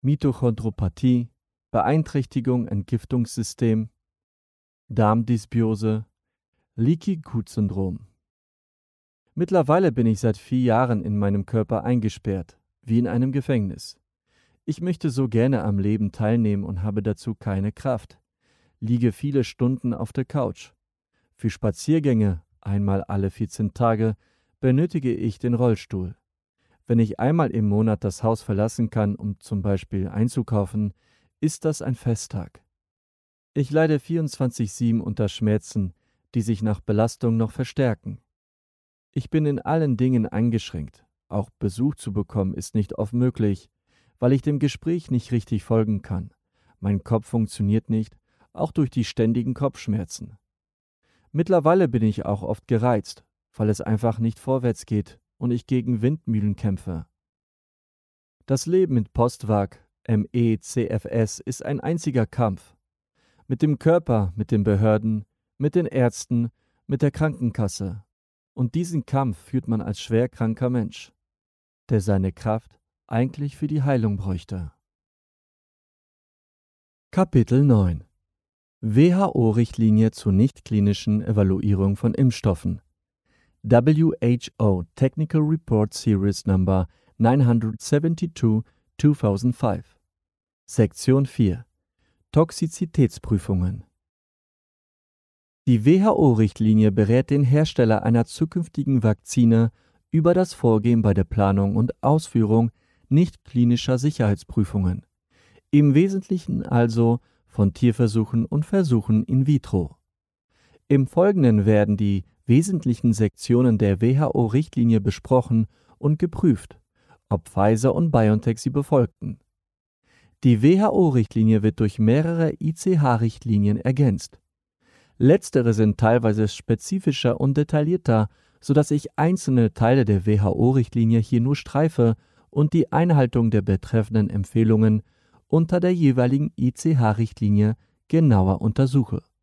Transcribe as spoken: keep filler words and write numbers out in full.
Mitochondropathie, Beeinträchtigung Entgiftungssystem, Darmdysbiose, Leaky-Gut-Syndrom. Mittlerweile bin ich seit vier Jahren in meinem Körper eingesperrt, wie in einem Gefängnis. Ich möchte so gerne am Leben teilnehmen und habe dazu keine Kraft. Liege viele Stunden auf der Couch. Für Spaziergänge, einmal alle vierzehn Tage, benötige ich den Rollstuhl. Wenn ich einmal im Monat das Haus verlassen kann, um zum Beispiel einzukaufen, ist das ein Festtag. Ich leide vierundzwanzig sieben unter Schmerzen, die sich nach Belastung noch verstärken. Ich bin in allen Dingen eingeschränkt. Auch Besuch zu bekommen ist nicht oft möglich, weil ich dem Gespräch nicht richtig folgen kann. Mein Kopf funktioniert nicht, auch durch die ständigen Kopfschmerzen. Mittlerweile bin ich auch oft gereizt, weil es einfach nicht vorwärts geht und ich gegen Windmühlen kämpfe. Das Leben mit Postwag, M E C F S, ist ein einziger Kampf. Mit dem Körper, mit den Behörden, mit den Ärzten, mit der Krankenkasse. Und diesen Kampf führt man als schwerkranker Mensch, der seine Kraft eigentlich für die Heilung bräuchte. Kapitel neun. W H O-Richtlinie zur nichtklinischen Evaluierung von Impfstoffen. W H O Technical Report Series Number neunhundertzweiundsiebzig zweitausendfünf. Sektion vier. Toxizitätsprüfungen. Die W H O-Richtlinie berät den Hersteller einer zukünftigen Vakzine über das Vorgehen bei der Planung und Ausführung nicht-klinischer Sicherheitsprüfungen, im Wesentlichen also von Tierversuchen und Versuchen in vitro. Im Folgenden werden die wesentlichen Sektionen der W H O-Richtlinie besprochen und geprüft, ob Pfizer und BioNTech sie befolgten. Die W H O-Richtlinie wird durch mehrere I C H-Richtlinien ergänzt. Letztere sind teilweise spezifischer und detaillierter, sodass ich einzelne Teile der W H O-Richtlinie hier nur streife und die Einhaltung der betreffenden Empfehlungen unter der jeweiligen I C H-Richtlinie genauer untersuche.